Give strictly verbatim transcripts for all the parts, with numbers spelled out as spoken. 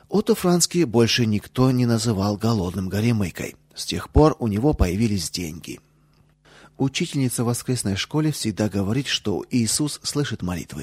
Отто Францки больше никто не называл голодным горемыкой. С тех пор у него появились деньги. Учительница в воскресной школе всегда говорит, что Иисус слышит молитвы.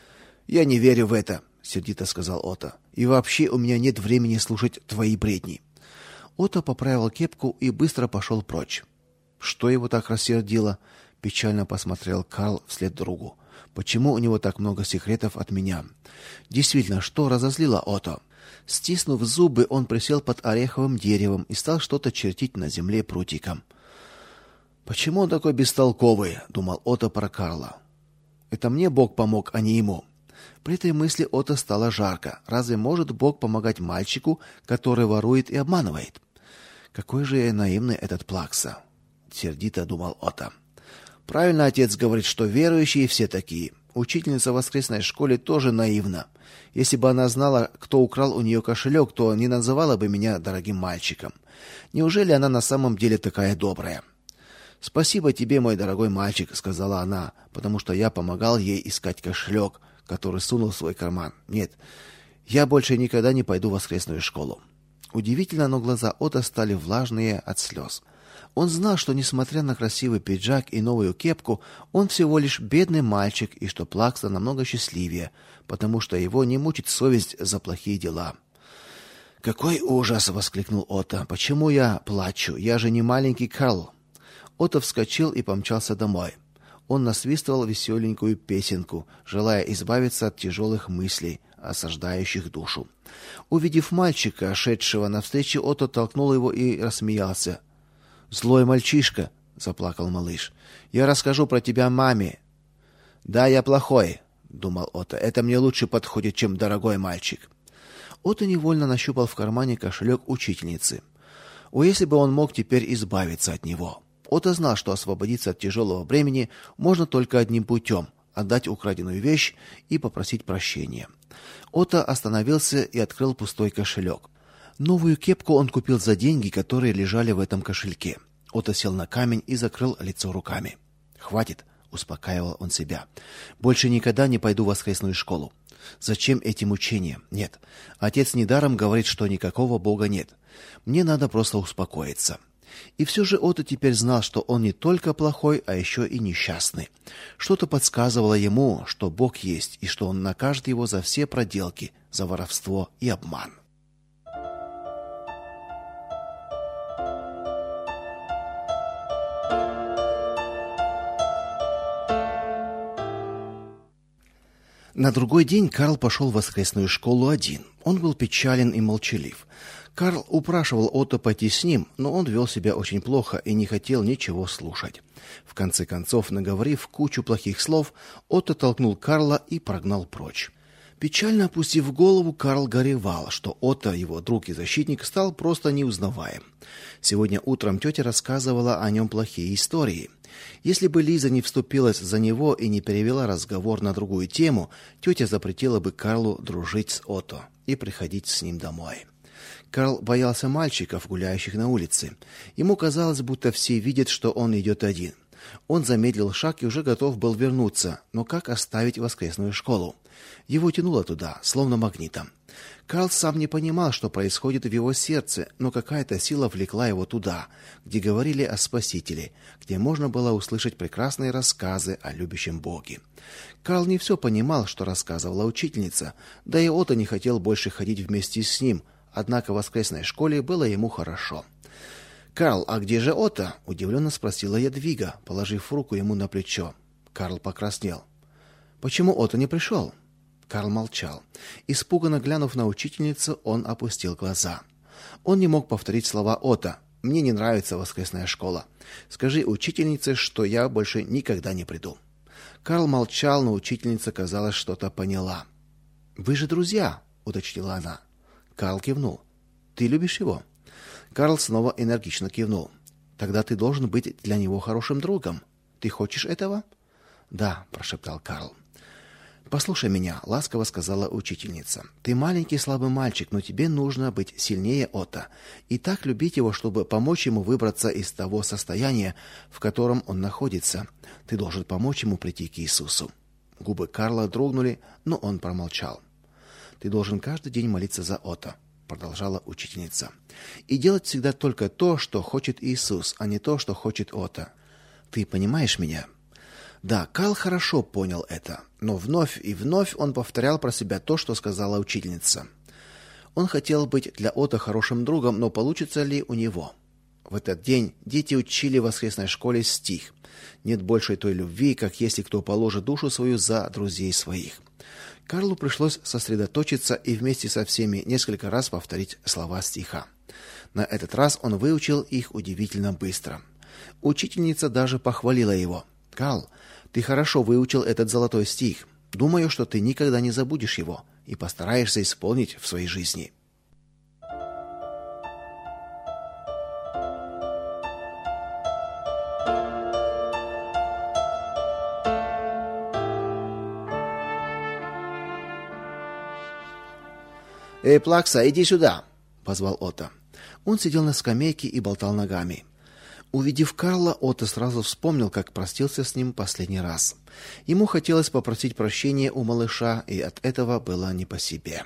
Я не верю в это, сердито сказал Отто. И вообще у меня нет времени слушать твои бредни. Отто поправил кепку и быстро пошел прочь. Что его так рассердило? Печально посмотрел Карл вслед другу. Почему у него так много секретов от меня? Действительно, что разозлило Отто? Стиснув зубы, он присел под ореховым деревом и стал что-то чертить на земле прутиком. Почему он такой бестолковый, думал Отто про Карла. Это мне Бог помог, а не ему. При этой мысли Отто стало жарко. Разве может Бог помогать мальчику, который ворует и обманывает? Какой же наивный этот Плакса, сердито думал Отто. Правильно отец говорит, что верующие все такие. Учительница в воскресной школе тоже наивна. Если бы она знала, кто украл у нее кошелек, то не называла бы меня дорогим мальчиком. Неужели она на самом деле такая добрая? Спасибо тебе, мой дорогой мальчик, сказала она, потому что я помогал ей искать кошелек, который сунул в свой карман. Нет, я больше никогда не пойду в воскресную школу. Удивительно, но глаза Отто стали влажные от слез. Он знал, что несмотря на красивый пиджак и новую кепку, он всего лишь бедный мальчик, и что Плакса намного счастливее, потому что его не мучит совесть за плохие дела. Какой ужас, воскликнул Отто. Почему я плачу? Я же не маленький Карл. Отто вскочил и помчался домой. Он насвистывал веселенькую песенку, желая избавиться от тяжелых мыслей, осаждающих душу. Увидев мальчика, шедшего навстречу, Отто толкнул его и рассмеялся. Злой мальчишка, заплакал малыш. Я расскажу про тебя маме. Да, я плохой, думал Отто. Это мне лучше подходит, чем дорогой мальчик. Отто невольно нащупал в кармане кошелек учительницы. О, если бы он мог теперь избавиться от него. Отто знал, что освободиться от тяжелого бремени можно только одним путем — отдать украденную вещь и попросить прощения. Отто остановился и открыл пустой кошелек. Новую кепку он купил за деньги, которые лежали в этом кошельке. Отто сел на камень и закрыл лицо руками. Хватит, успокаивал он себя. Больше никогда не пойду в воскресную школу. Зачем эти мучения? Нет. Отец недаром говорит, что никакого Бога нет. Мне надо просто успокоиться. И все же Отто теперь знал, что он не только плохой, а еще и несчастный. Что-то подсказывало ему, что Бог есть, и что он накажет его за все проделки, за воровство и обман. На другой день Карл пошел в воскресную школу один. Он был печален и молчалив. Карл упрашивал Отто пойти с ним, но он вел себя очень плохо и не хотел ничего слушать. В конце концов, наговорив кучу плохих слов, Отто толкнул Карла и прогнал прочь. Печально опустив голову, Карл горевал, что Отто, его друг и защитник, стал просто неузнаваем. Сегодня утром тетя рассказывала о нем плохие истории. Если бы Лиза не вступилась за него и не перевела разговор на другую тему, тетя запретила бы Карлу дружить с Отто и приходить с ним домой. Карл боялся мальчиков, гуляющих на улице. Ему казалось, будто все видят, что он идет один. Он замедлил шаг и уже готов был вернуться, но как оставить воскресную школу? Его тянуло туда, словно магнитом. Карл сам не понимал, что происходит в его сердце, но какая-то сила влекла его туда, где говорили о Спасителе, где можно было услышать прекрасные рассказы о любящем Боге. Карл не все понимал, что рассказывала учительница, да и Отто не хотел больше ходить вместе с ним, однако в воскресной школе было ему хорошо. «Карл, а где же Отто?» – удивленно спросила Ядвига, положив руку ему на плечо. Карл покраснел. «Почему Отто не пришел?» Карл молчал. Испуганно глянув на учительницу, он опустил глаза. Он не мог повторить слова Отто. «Мне не нравится воскресная школа. Скажи учительнице, что я больше никогда не приду». Карл молчал, но учительница, казалось, что-то поняла. «Вы же друзья», — уточнила она. Карл кивнул. «Ты любишь его?» Карл снова энергично кивнул. «Тогда ты должен быть для него хорошим другом. Ты хочешь этого?» «Да», — прошептал Карл. «Послушай меня», — ласково сказала учительница. «Ты маленький слабый мальчик, но тебе нужно быть сильнее Отто и так любить его, чтобы помочь ему выбраться из того состояния, в котором он находится. Ты должен помочь ему прийти к Иисусу». Губы Карла дрогнули, но он промолчал. «Ты должен каждый день молиться за Отто». продолжала учительница. И делать всегда только то, что хочет Иисус, а не то, что хочет Отто. Ты понимаешь меня? Да, Карл хорошо понял это, но вновь и вновь он повторял про себя то, что сказала учительница. Он хотел быть для Отто хорошим другом, но получится ли у него? В этот день дети учили в воскресной школе стих: «Нет большей той любви, как если кто положит душу свою за друзей своих». Карлу пришлось сосредоточиться и вместе со всеми несколько раз повторить слова стиха. На этот раз он выучил их удивительно быстро. Учительница даже похвалила его. «Карл, ты хорошо выучил этот золотой стих. Думаю, что ты никогда не забудешь его и постараешься исполнить в своей жизни». «Эй, Плакса, иди сюда!» — позвал Отто. Он сидел на скамейке и болтал ногами. Увидев Карла, Отто сразу вспомнил, как простился с ним последний раз. Ему хотелось попросить прощения у малыша, и от этого было не по себе.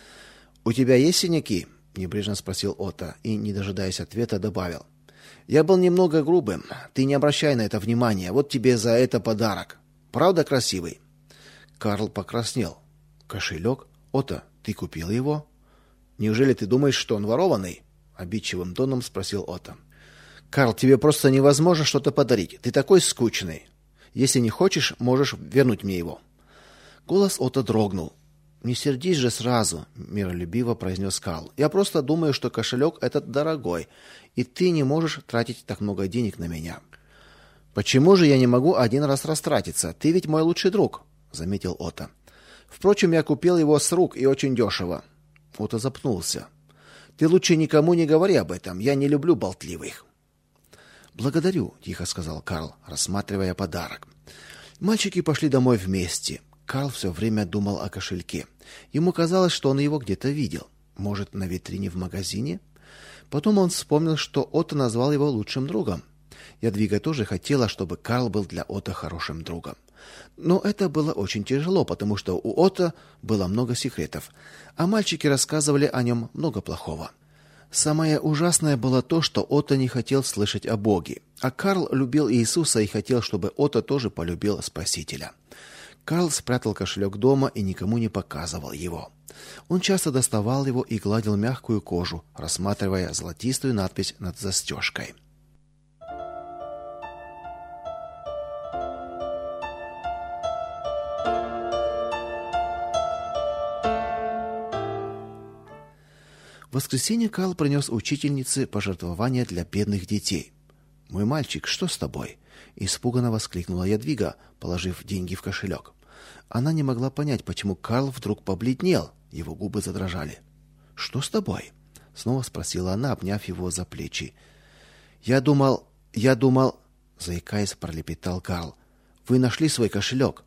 «У тебя есть синяки?» — небрежно спросил Отто и, не дожидаясь ответа, добавил: «Я был немного грубым. Ты не обращай на это внимания. Вот тебе за это подарок. Правда красивый?» Карл покраснел. «Кошелек? Отто, ты купил его?» «Неужели ты думаешь, что он ворованный?» — обидчивым тоном спросил Отто. «Карл, тебе просто невозможно что-то подарить. Ты такой скучный. Если не хочешь, можешь вернуть мне его». Голос Отто дрогнул. «Не сердись же сразу», — миролюбиво произнес Карл. «Я просто думаю, что кошелек этот дорогой, и ты не можешь тратить так много денег на меня». «Почему же я не могу один раз растратиться? Ты ведь мой лучший друг», — заметил Отто. «Впрочем, я купил его с рук и очень дешево». Отто запнулся. «Ты лучше никому не говори об этом. Я не люблю болтливых». «Благодарю», — тихо сказал Карл, рассматривая подарок. Мальчики пошли домой вместе. Карл все время думал о кошельке. Ему казалось, что он его где-то видел. Может, на витрине в магазине? Потом он вспомнил, что Отто назвал его лучшим другом. Ядвига тоже хотела, чтобы Карл был для Отто хорошим другом. Но это было очень тяжело, потому что у Отто было много секретов, а мальчики рассказывали о нем много плохого. Самое ужасное было то, что Отто не хотел слышать о Боге, а Карл любил Иисуса и хотел, чтобы Отто тоже полюбил Спасителя. Карл спрятал кошелек дома и никому не показывал его. Он часто доставал его и гладил мягкую кожу, рассматривая золотистую надпись над застежкой. В воскресенье Карл принес учительнице пожертвования для бедных детей. «Мой мальчик, что с тобой?» — испуганно воскликнула Ядвига, положив деньги в кошелек. Она не могла понять, почему Карл вдруг побледнел, его губы задрожали. «Что с тобой?» — снова спросила она, обняв его за плечи. «Я думал, я думал...» — заикаясь, пролепетал Карл. «Вы нашли свой кошелек?»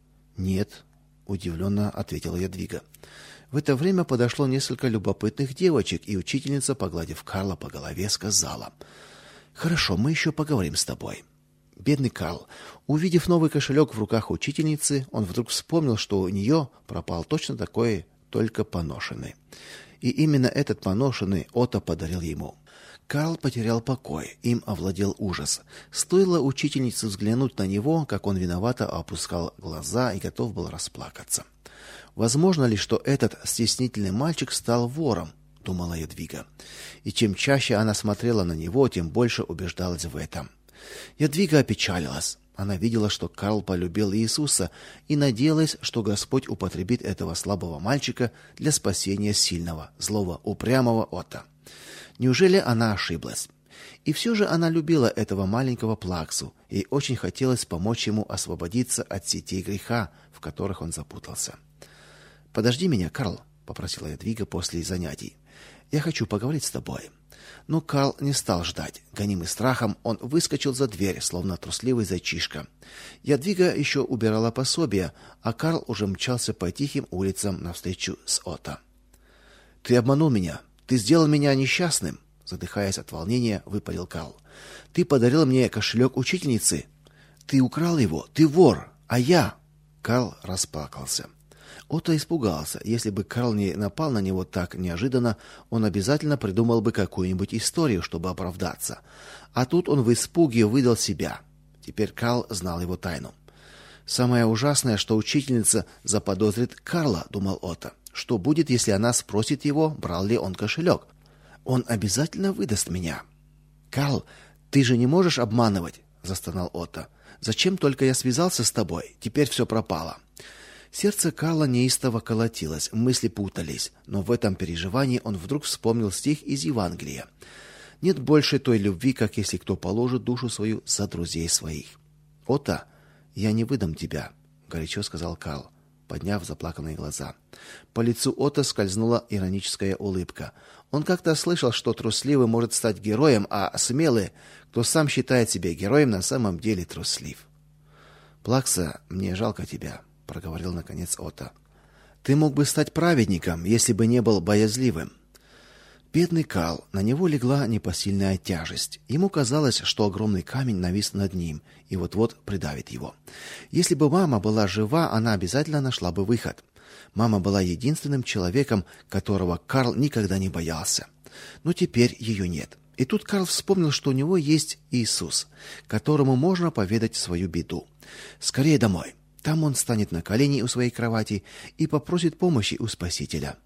«Нет», — удивленно ответила Ядвига. В это время подошло несколько любопытных девочек, и учительница, погладив Карла по голове, сказала: «Хорошо, мы еще поговорим с тобой». Бедный Карл, увидев новый кошелек в руках учительницы, он вдруг вспомнил, что у нее пропал точно такой, только поношенный. И именно этот поношенный Отто подарил ему. Карл потерял покой, им овладел ужас. Стоило учительнице взглянуть на него, как он виновато опускал глаза и готов был расплакаться. Возможно ли, что этот стеснительный мальчик стал вором, думала Ядвига. И чем чаще она смотрела на него, тем больше убеждалась в этом. Ядвига опечалилась. Она видела, что Карл полюбил Иисуса, и надеялась, что Господь употребит этого слабого мальчика для спасения сильного, злого, упрямого Отто. Неужели она ошиблась? И все же она любила этого маленького Плаксу, и очень хотелось помочь ему освободиться от сетей греха, в которых он запутался. «Подожди меня, Карл», — попросила Ядвига после занятий. «Я хочу поговорить с тобой». Но Карл не стал ждать. Гонимый страхом, он выскочил за дверь, словно трусливый зайчишка. Ядвига еще убирала пособие, а Карл уже мчался по тихим улицам навстречу с Отто. «Ты обманул меня. Ты сделал меня несчастным», — задыхаясь от волнения, выпалил Карл. «Ты подарил мне кошелек учительницы. Ты украл его. Ты вор. А я...» Карл расплакался. Отто испугался. Если бы Карл не напал на него так неожиданно, он обязательно придумал бы какую-нибудь историю, чтобы оправдаться. А тут он в испуге выдал себя. Теперь Карл знал его тайну. Самое ужасное, что учительница заподозрит Карла, думал Отто. Что будет, если она спросит его, брал ли он кошелек? Он обязательно выдаст меня. Карл, ты же не можешь обманывать, застонал Отто. Зачем только я связался с тобой? Теперь все пропало. Сердце Карла неистово колотилось, мысли путались, но в этом переживании он вдруг вспомнил стих из Евангелия. Нет больше той любви, как если кто положит душу свою за друзей своих. Отто, я не выдам тебя, горячо сказал Карл, подняв заплаканные глаза. По лицу Отто скользнула ироническая улыбка. Он как-то слышал, что трусливый может стать героем, а смелый, кто сам считает себя героем, на самом деле труслив. Плакса, мне жалко тебя, проговорил наконец Отто. Ты мог бы стать праведником, если бы не был боязливым. Бедный Карл, на него легла непосильная тяжесть. Ему казалось, что огромный камень навис над ним и вот-вот придавит его. Если бы мама была жива, она обязательно нашла бы выход. Мама была единственным человеком, которого Карл никогда не боялся. Но теперь ее нет. И тут Карл вспомнил, что у него есть Иисус, которому можно поведать свою беду. Скорее домой. Там он станет на колени у своей кровати и попросит помощи у Спасителя.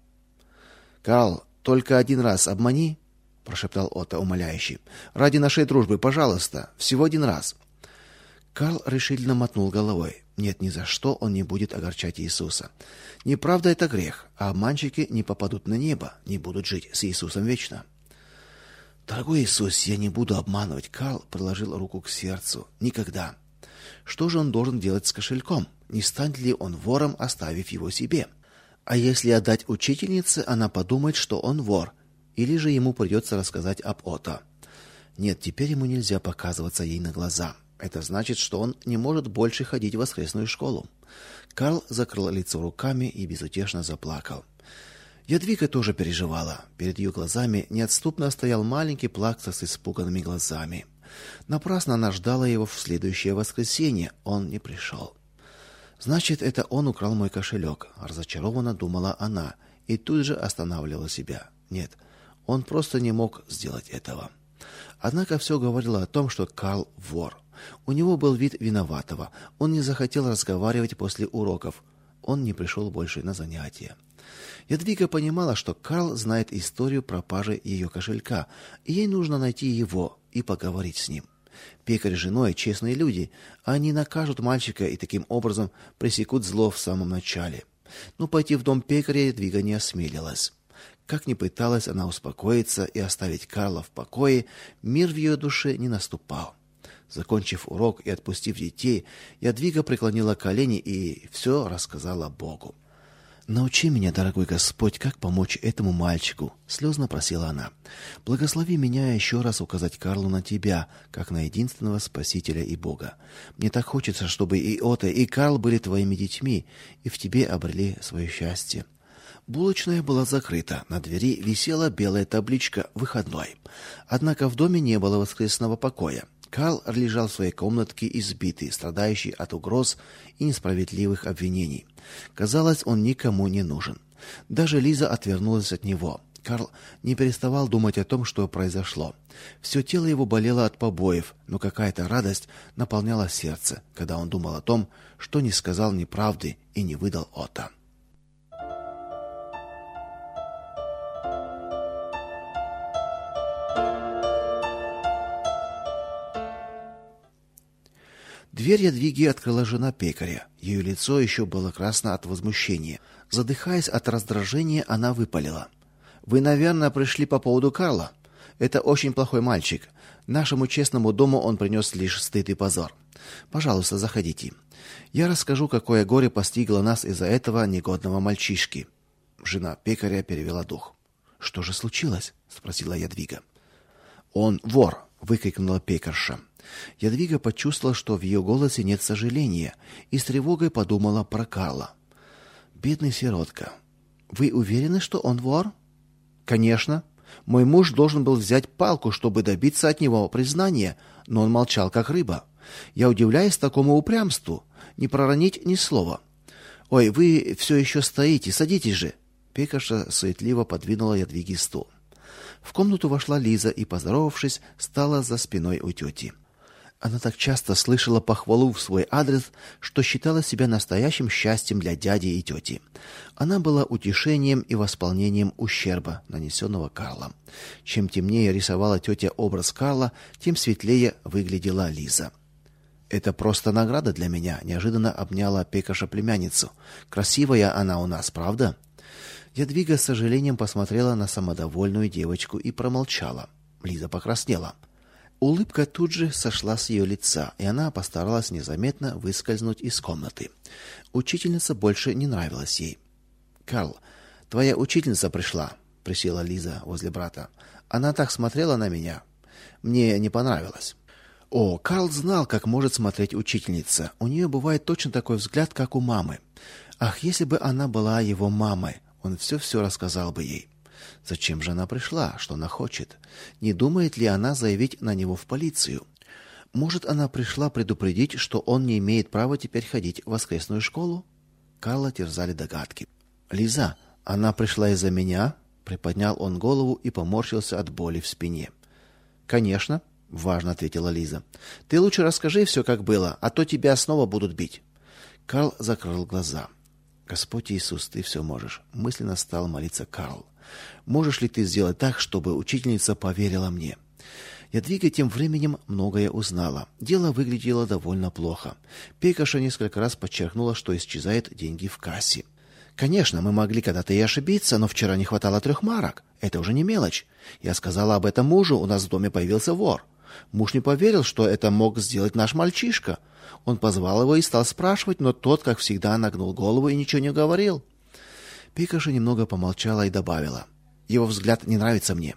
Карл, только один раз обмани, прошептал Отто умоляюще. Ради нашей дружбы, пожалуйста, всего один раз. Карл решительно мотнул головой. Нет, ни за что он не будет огорчать Иисуса. Неправда это грех, а обманщики не попадут на небо, не будут жить с Иисусом вечно. Дорогой Иисус, я не буду обманывать. Карл приложил руку к сердцу. Никогда. Что же он должен делать с кошельком? Не станет ли он вором, оставив его себе? А если отдать учительнице, она подумает, что он вор, или же ему придется рассказать об Отто. Нет, теперь ему нельзя показываться ей на глаза. Это значит, что он не может больше ходить в воскресную школу. Карл закрыл лицо руками и безутешно заплакал. Ядвига тоже переживала. Перед ее глазами неотступно стоял маленький Плакса с испуганными глазами. Напрасно она ждала его в следующее воскресенье. Он не пришел. Значит, это он украл мой кошелек, разочарованно думала она и тут же останавливала себя. Нет, он просто не мог сделать этого. Однако все говорило о том, что Карл вор. У него был вид виноватого. Он не захотел разговаривать после уроков. Он не пришел больше на занятия. Ядвига понимала, что Карл знает историю пропажи ее кошелька, и ей нужно найти его и поговорить с ним. Пекарь с женой честные люди, они накажут мальчика и таким образом пресекут зло в самом начале. Но пойти в дом пекаря Ядвига не осмелилась. Как ни пыталась она успокоиться и оставить Карла в покое, мир в ее душе не наступал. Закончив урок и отпустив детей, Ядвига преклонила колени и все рассказала Богу. «Научи меня, дорогой Господь, как помочь этому мальчику», — слезно просила она. «Благослови меня еще раз указать Карлу на Тебя, как на единственного Спасителя и Бога. Мне так хочется, чтобы и Отто, и Карл были Твоими детьми, и в Тебе обрели свое счастье». Булочная была закрыта, на двери висела белая табличка «Выходной». Однако в доме не было воскресного покоя. Карл лежал в своей комнатке избитый, страдающий от угроз и несправедливых обвинений. Казалось, он никому не нужен. Даже Лиза отвернулась от него. Карл не переставал думать о том, что произошло. Все тело его болело от побоев, но какая-то радость наполняла сердце, когда он думал о том, что не сказал неправды и не выдал Отто. Дверь Ядвиги открыла жена пекаря. Ее лицо еще было красно от возмущения. Задыхаясь от раздражения, она выпалила: «Вы, наверное, пришли по поводу Карла. Это очень плохой мальчик. Нашему честному дому он принес лишь стыд и позор. Пожалуйста, заходите. Я расскажу, какое горе постигло нас из-за этого негодного мальчишки». Жена пекаря перевела дух. «Что же случилось?» — спросила Ядвига. «Он вор!» — выкрикнула пекарша. Ядвига почувствовала, что в ее голосе нет сожаления, и с тревогой подумала про Карла. «Бедный сиротка. Вы уверены, что он вор?» «Конечно. Мой муж должен был взять палку, чтобы добиться от него признания, но он молчал, как рыба. Я удивляюсь такому упрямству, не проронить ни слова. Ой, вы все еще стоите, садитесь же. Пекаша суетливо подвинула Ядвиге стул. В комнату вошла Лиза и, поздоровавшись, стала за спиной у тети. Она так часто слышала похвалу в свой адрес, что считала себя настоящим счастьем для дяди и тети. Она была утешением и восполнением ущерба, нанесенного Карлом. Чем темнее рисовала тетя образ Карла, тем светлее выглядела Лиза. Это просто награда для меня, неожиданно обняла Пекаша племянницу. Красивая она у нас, правда? Ядвига с сожалением посмотрела на самодовольную девочку и промолчала. Лиза покраснела. Улыбка тут же сошла с ее лица, и она постаралась незаметно выскользнуть из комнаты. Учительница больше не нравилась ей. "Карл, твоя учительница пришла", присела Лиза возле брата. "Она так смотрела на меня. Мне не понравилось". О, Карл знал, как может смотреть учительница. У нее бывает точно такой взгляд, как у мамы. Ах, если бы она была его мамой, он все-все рассказал бы ей. Зачем же она пришла? Что она хочет? Не думает ли она заявить на него в полицию? Может, она пришла предупредить, что он не имеет права теперь ходить в воскресную школу? Карла терзали догадки. "Лиза, она пришла из-за меня?" Приподнял он голову и поморщился от боли в спине. "Конечно", важно ответила Лиза. "Ты лучше расскажи все, как было, а то тебя снова будут бить". Карл закрыл глаза. "Господь Иисус, ты все можешь", мысленно стал молиться Карл. "Можешь ли ты сделать так, чтобы учительница поверила мне?" Ядвига тем временем многое узнала. Дело выглядело довольно плохо. Пекаша несколько раз подчеркнула, что исчезают деньги в кассе. "Конечно, мы могли когда-то и ошибиться, но вчера не хватало трех марок. Это уже не мелочь. Я сказала об этом мужу, у нас в доме появился вор. Муж не поверил, что это мог сделать наш мальчишка. Он позвал его и стал спрашивать, но тот, как всегда, нагнул голову и ничего не говорил". Пекаша немного помолчала и добавила: "Его взгляд не нравится мне".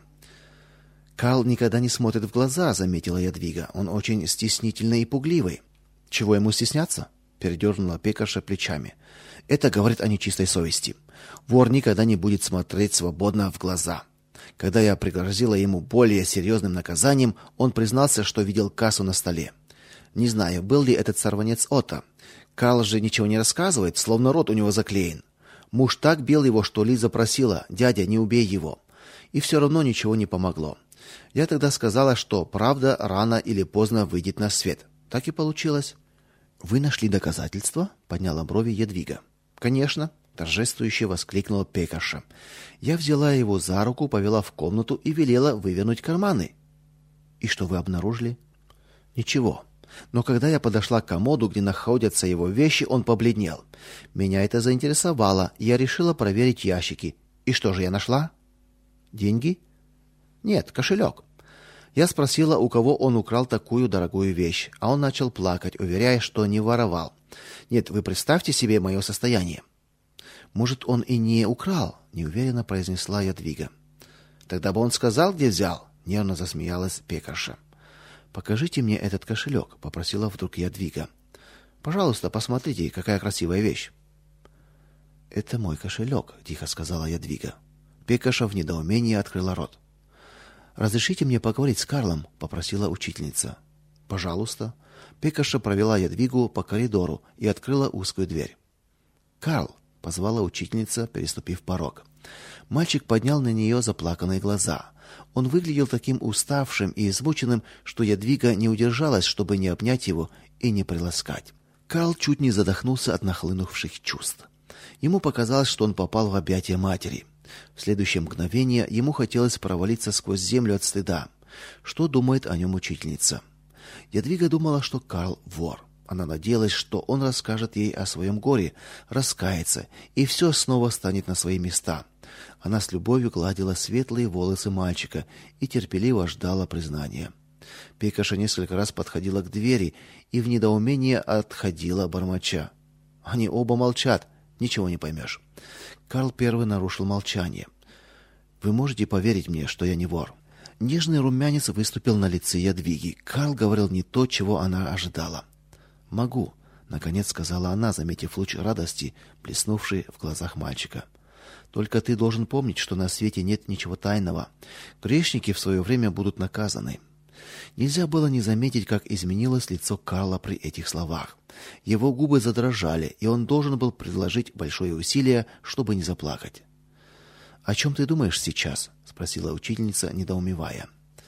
"Карл никогда не смотрит в глаза", заметила Ядвига. "Он очень стеснительный и пугливый". "Чего ему стесняться?" передернула Пекаша плечами. "Это говорит о нечистой совести. Вор никогда не будет смотреть свободно в глаза. Когда я пригрозила ему более серьезным наказанием, он признался, что видел кассу на столе. Не знаю, был ли этот сорванец Отто. Карл же ничего не рассказывает, словно рот у него заклеен. Муж так бил его, что Лиза просила: "Дядя, не убей его". И все равно ничего не помогло. Я тогда сказала, что правда рано или поздно выйдет на свет. Так и получилось. "Вы нашли доказательства?" подняла брови Ядвига. "Конечно", торжествующе воскликнула Пекаша. "Я взяла его за руку, повела в комнату и велела вывернуть карманы". "И что вы обнаружили?" "Ничего. Но когда я подошла к комоду, где находятся его вещи, он побледнел. Меня это заинтересовало, и я решила проверить ящики. И что же я нашла?" "Деньги?" "Нет, кошелек. Я спросила, у кого он украл такую дорогую вещь, а он начал плакать, уверяя, что не воровал. Нет, вы представьте себе мое состояние". "Может, он и не украл", неуверенно произнесла Ядвига. "Тогда бы он сказал, где взял", нервно засмеялась Пекаша. "Покажите мне этот кошелек», — попросила вдруг Ядвига. "Пожалуйста, посмотрите, какая красивая вещь". "Это мой кошелек», — тихо сказала Ядвига. Пекаша в недоумении открыла рот. "Разрешите мне поговорить с Карлом", попросила учительница. "Пожалуйста". Пекаша провела Ядвигу по коридору и открыла узкую дверь. "Карл", позвала учительница, переступив порог. Мальчик поднял на нее заплаканные глаза. Он выглядел таким уставшим и измученным, что Ядвига не удержалась, чтобы не обнять его и не приласкать. Карл чуть не задохнулся от нахлынувших чувств. Ему показалось, что он попал в объятия матери. В следующее мгновение ему хотелось провалиться сквозь землю от стыда. Что думает о нем учительница? Ядвига думала, что Карл вор. Она надеялась, что он расскажет ей о своем горе, раскается, и все снова станет на свои места. Она с любовью гладила светлые волосы мальчика и терпеливо ждала признания. Пекаша несколько раз подходила к двери и в недоумении отходила, бормоча: "Они оба молчат, ничего не поймешь". Карл первый нарушил молчание. "Вы можете поверить мне, что я не вор?" Нежный румянец выступил на лице Ядвиги. Карл говорил не то, чего она ожидала. "Могу", наконец сказала она, заметив луч радости, блеснувший в глазах мальчика. "Только ты должен помнить, что на свете нет ничего тайного. Грешники в свое время будут наказаны. Нельзя было не заметить, как изменилось лицо Карла при этих словах. Его губы задрожали, и он должен был приложить большое усилие, чтобы не заплакать. «О чем ты думаешь сейчас?» — спросила учительница, недоумевая.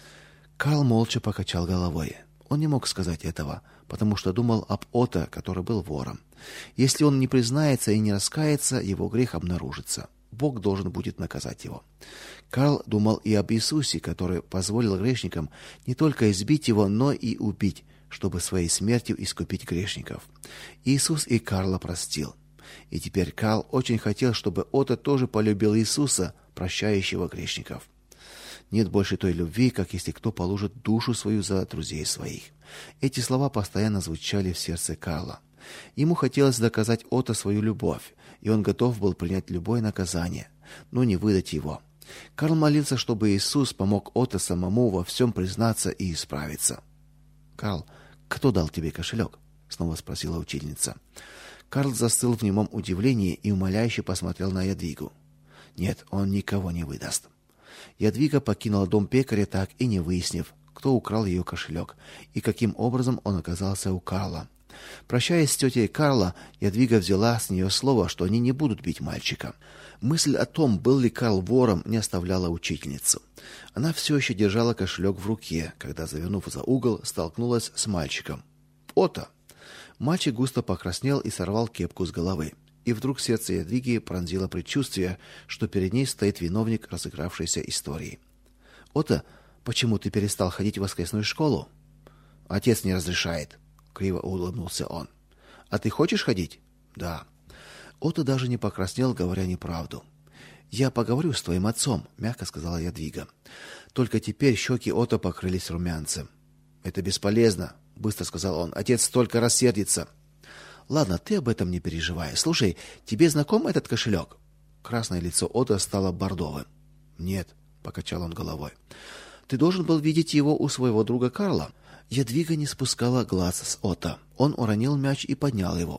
Карл молча покачал головой. Он не мог сказать этого, потому что думал об Отто, который был вором. Если он не признается и не раскается, его грех обнаружится. Бог должен будет наказать его. Карл думал и об Иисусе, который позволил грешникам не только избить его, но и убить, чтобы своей смертью искупить грешников. Иисус и Карла простил. И теперь Карл очень хотел, чтобы Отто тоже полюбил Иисуса, прощающего грешников. Нет больше той любви, как если кто положит душу свою за друзей своих. Эти слова постоянно звучали в сердце Карла. Ему хотелось доказать Отто свою любовь, и он готов был принять любое наказание, но не выдать его. Карл молился, чтобы Иисус помог Отто самому во всем признаться и исправиться. «Карл, кто дал тебе кошелек?» — снова спросила учительница. Карл застыл в немом удивлении и умоляюще посмотрел на Ядвигу. Нет, он никого не выдаст. Ядвига покинула дом пекаря, так и не выяснив, кто украл ее кошелек и каким образом он оказался у Карла. Прощаясь с тетей Карла, Ядвига взяла с нее слово, что они не будут бить мальчика. Мысль о том, был ли Карл вором, не оставляла учительницу. Она все еще держала кошелек в руке, когда, завернув за угол, столкнулась с мальчиком. «Отто!» Мальчик густо покраснел и сорвал кепку с головы. И вдруг сердце Ядвиги пронзило предчувствие, что перед ней стоит виновник разыгравшейся истории. «Отто, почему ты перестал ходить в воскресную школу?» «Отец не разрешает», — криво улыбнулся он. «А ты хочешь ходить?» «Да». Отто даже не покраснел, говоря неправду. «Я поговорю с твоим отцом», — мягко сказала Ядвига. Только теперь щеки Отто покрылись румянцем. «Это бесполезно», — быстро сказал он. «Отец только рассердится». «Ладно, ты об этом не переживай. Слушай, тебе знаком этот кошелек?» Красное лицо Отто стало бордовым. «Нет», — покачал он головой. «Ты должен был видеть его у своего друга Карла». Ядвига не спускала глаз с Отто. Он уронил мяч и поднял его.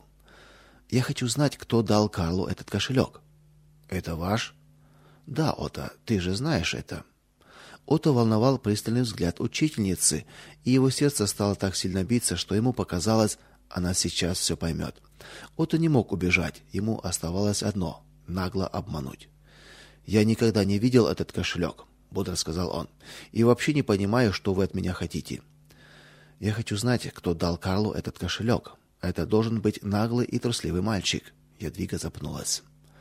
«Я хочу знать, кто дал Карлу этот кошелек». «Это ваш?» «Да, Отто, ты же знаешь это». Отто волновал пристальный взгляд учительницы, и его сердце стало так сильно биться, что ему показалось, она сейчас все поймет. Отто не мог убежать, ему оставалось одно — нагло обмануть. «Я никогда не видел этот кошелек», — бодро сказал он, — «и вообще не понимаю, что вы от меня хотите». «Я хочу знать, кто дал Карлу этот кошелек. Это должен быть наглый и трусливый мальчик». Ядвига запнулась.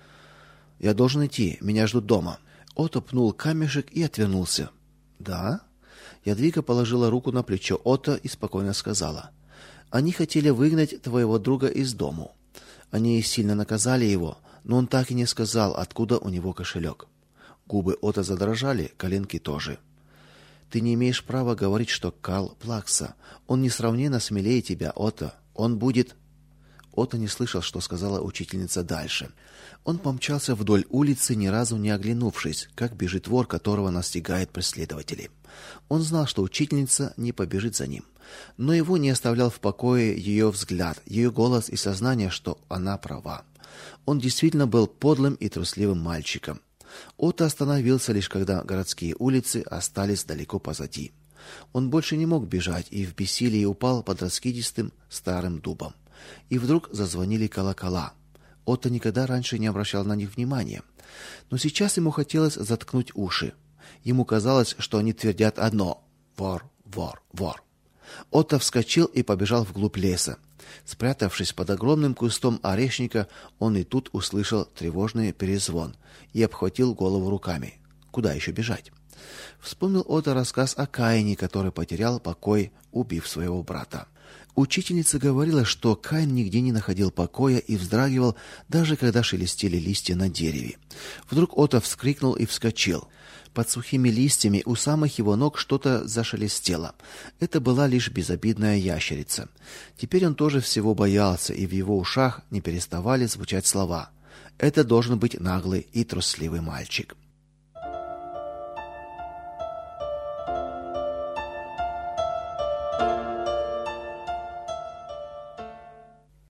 «Я должен идти, меня ждут дома». Отто пнул камешек и отвернулся. «Да?» Ядвига положила руку на плечо Отто и спокойно сказала. «Они хотели выгнать твоего друга из дому. Они сильно наказали его, но он так и не сказал, откуда у него кошелек». Губы Отто задрожали, коленки тоже. «Ты не имеешь права говорить, что Карл плакса. Он несравненно смелее тебя, Отто. Он будет...» Отто не слышал, что сказала учительница дальше. Он помчался вдоль улицы, ни разу не оглянувшись, как бежит вор, которого настигают преследователи. Он знал, что учительница не побежит за ним, но его не оставлял в покое ее взгляд, ее голос и сознание, что она права. Он действительно был подлым и трусливым мальчиком. Отто остановился лишь когда городские улицы остались далеко позади. Он больше не мог бежать и в бессилии упал под раскидистым старым дубом. И вдруг зазвонили колокола. Отто никогда раньше не обращал на них внимания, но сейчас ему хотелось заткнуть уши. Ему казалось, что они твердят одно: «Вор, вор, вор». Отто вскочил и побежал вглубь леса. Спрятавшись под огромным кустом орешника, он и тут услышал тревожный перезвон и обхватил голову руками. Куда еще бежать? Вспомнил Отто рассказ о Каине, который потерял покой, убив своего брата. Учительница говорила, что Каин нигде не находил покоя и вздрагивал, даже когда шелестели листья на дереве. Вдруг Отто вскрикнул и вскочил. Под сухими листьями у самых его ног что-то зашелестело. Это была лишь безобидная ящерица. Теперь он тоже всего боялся, и в его ушах не переставали звучать слова: «Это должен быть наглый и трусливый мальчик».